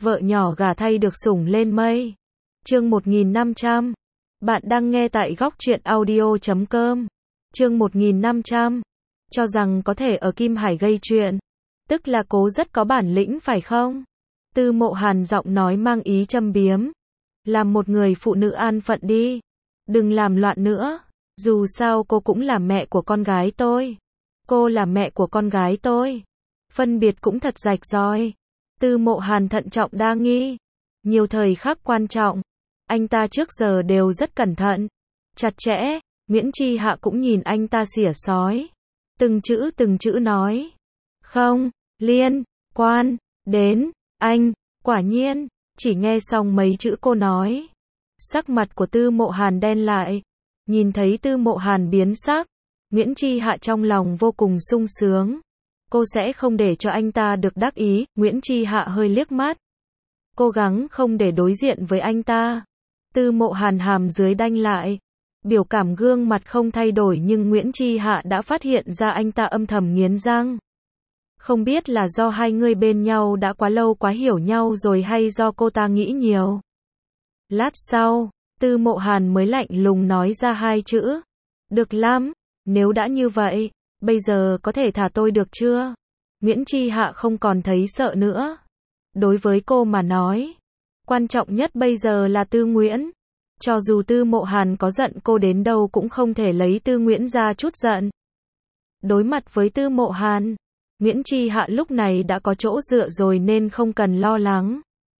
vợ nhỏ gả thay được sủng lên mây. Chương 1500. Bạn đang nghe tại góc truyện audio.com. Chương 1500. Cho rằng có thể ở Kim Hải gây chuyện. Tức là cô rất có bản lĩnh phải không? Tư Mộ Hàn giọng nói mang ý châm biếm. Làm một người phụ nữ an phận đi. Đừng làm loạn nữa. Dù sao cô cũng là mẹ của con gái tôi. Cô là mẹ của con gái tôi. Phân biệt cũng thật rạch ròi. Tư Mộ Hàn thận trọng đa nghi. Nhiều thời khắc quan trọng. Anh ta trước giờ đều rất cẩn thận. Chặt chẽ. Nguyễn Chi Hạ cũng nhìn anh ta xỉa xói. Từng chữ nói. Không, liên, quan, đến, anh, quả nhiên. Chỉ nghe xong mấy chữ cô nói. Sắc mặt của Tư Mộ Hàn đen lại. Nhìn thấy Tư Mộ Hàn biến sắc. Nguyễn Chi Hạ trong lòng vô cùng sung sướng. Cô sẽ không để cho anh ta được đắc ý. Nguyễn Chi Hạ hơi liếc mắt. Cố gắng không để đối diện với anh ta. Tư Mộ Hàn hàm dưới đanh lại. Biểu cảm gương mặt không thay đổi nhưng Nguyễn Chi Hạ đã phát hiện ra anh ta âm thầm nghiến răng. Không biết là do hai người bên nhau đã quá lâu quá hiểu nhau rồi hay do cô ta nghĩ nhiều. Lát sau, Tư Mộ Hàn mới lạnh lùng nói ra hai chữ. Được lắm, nếu đã như vậy, bây giờ có thể thả tôi được chưa? Nguyễn Chi Hạ không còn thấy sợ nữa. Đối với cô mà nói, quan trọng nhất bây giờ là Tư Nguyễn. Cho dù Tư Mộ Hàn có giận cô đến đâu cũng không thể lấy Tư Nguyễn ra chút giận. Đối mặt với Tư Mộ Hàn, Nguyễn Chi Hạ lúc này đã có chỗ dựa rồi nên không cần lo lắng.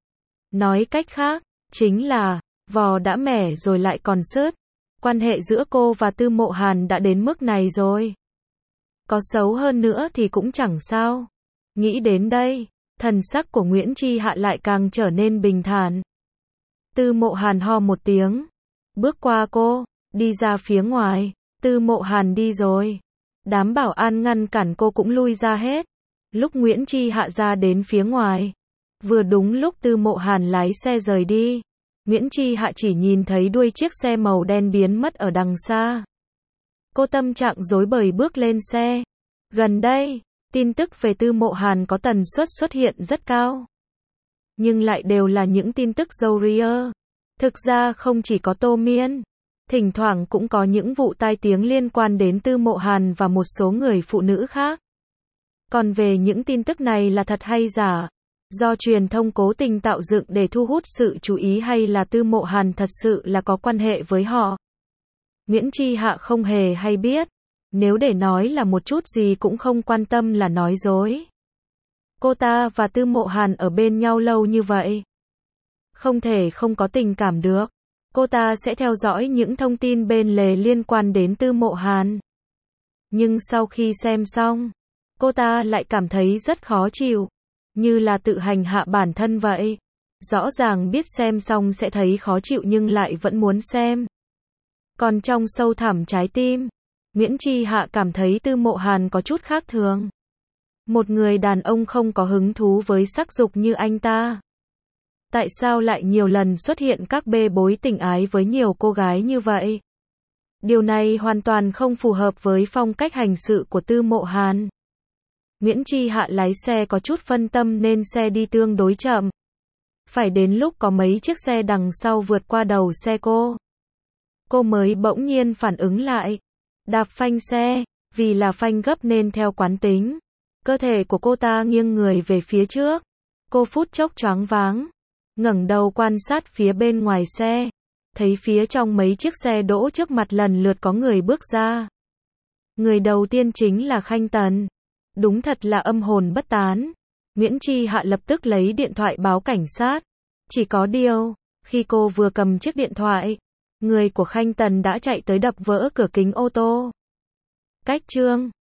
Nói cách khác, chính là, vò đã mẻ rồi lại còn sứt. Quan hệ giữa cô và Tư Mộ Hàn đã đến mức này rồi. Có xấu hơn nữa thì cũng chẳng sao. Nghĩ đến đây, thần sắc của Nguyễn Chi Hạ lại càng trở nên bình thản. Tư Mộ Hàn ho một tiếng. Bước qua cô, đi ra phía ngoài. Tư Mộ Hàn đi rồi. Đám bảo an ngăn cản cô cũng lui ra hết. Lúc Nguyễn Chi Hạ ra đến phía ngoài. Vừa đúng lúc Tư Mộ Hàn lái xe rời đi. Nguyễn Chi Hạ chỉ nhìn thấy đuôi chiếc xe màu đen biến mất ở đằng xa. Cô tâm trạng rối bời bước lên xe. Gần đây, tin tức về Tư Mộ Hàn có tần suất xuất hiện rất cao. Nhưng lại đều là những tin tức râu ria. Thực ra không chỉ có Tô Miên. Thỉnh thoảng cũng có những vụ tai tiếng liên quan đến Tư Mộ Hàn và một số người phụ nữ khác. Còn về những tin tức này là thật hay giả, do truyền thông cố tình tạo dựng để thu hút sự chú ý hay là Tư Mộ Hàn thật sự là có quan hệ với họ. Nguyễn Chi Hạ không hề hay biết. Nếu để nói là một chút gì cũng không quan tâm là nói dối. Cô ta và Tư Mộ Hàn ở bên nhau lâu như vậy. Không thể không có tình cảm được. Cô ta sẽ theo dõi những thông tin bên lề liên quan đến Tư Mộ Hàn. Nhưng sau khi xem xong, cô ta lại cảm thấy rất khó chịu. Như là tự hành hạ bản thân vậy. Rõ ràng biết xem xong sẽ thấy khó chịu nhưng lại vẫn muốn xem. Còn trong sâu thẳm trái tim, Nguyễn Chi Hạ cảm thấy Tư Mộ Hàn có chút khác thường. Một người đàn ông không có hứng thú với sắc dục như anh ta. Tại sao lại nhiều lần xuất hiện các bê bối tình ái với nhiều cô gái như vậy? Điều này hoàn toàn không phù hợp với phong cách hành sự của Tư Mộ Hàn. Nguyễn Chi Hạ lái xe có chút phân tâm nên xe đi tương đối chậm. Phải đến lúc có mấy chiếc xe đằng sau vượt qua đầu xe cô mới bỗng nhiên phản ứng lại. Đạp phanh xe, vì là phanh gấp nên theo quán tính. Cơ thể của cô ta nghiêng người về phía trước. Cô phút chốc choáng váng. Ngẩng đầu quan sát phía bên ngoài xe. Thấy phía trong mấy chiếc xe đỗ trước mặt lần lượt có người bước ra. Người đầu tiên chính là Khanh Tần. Đúng thật là âm hồn bất tán. Nguyễn Chi Hạ lập tức lấy điện thoại báo cảnh sát. Chỉ có điều, khi cô vừa cầm chiếc điện thoại, người của Khanh Tần đã chạy tới đập vỡ cửa kính ô tô. Cách chương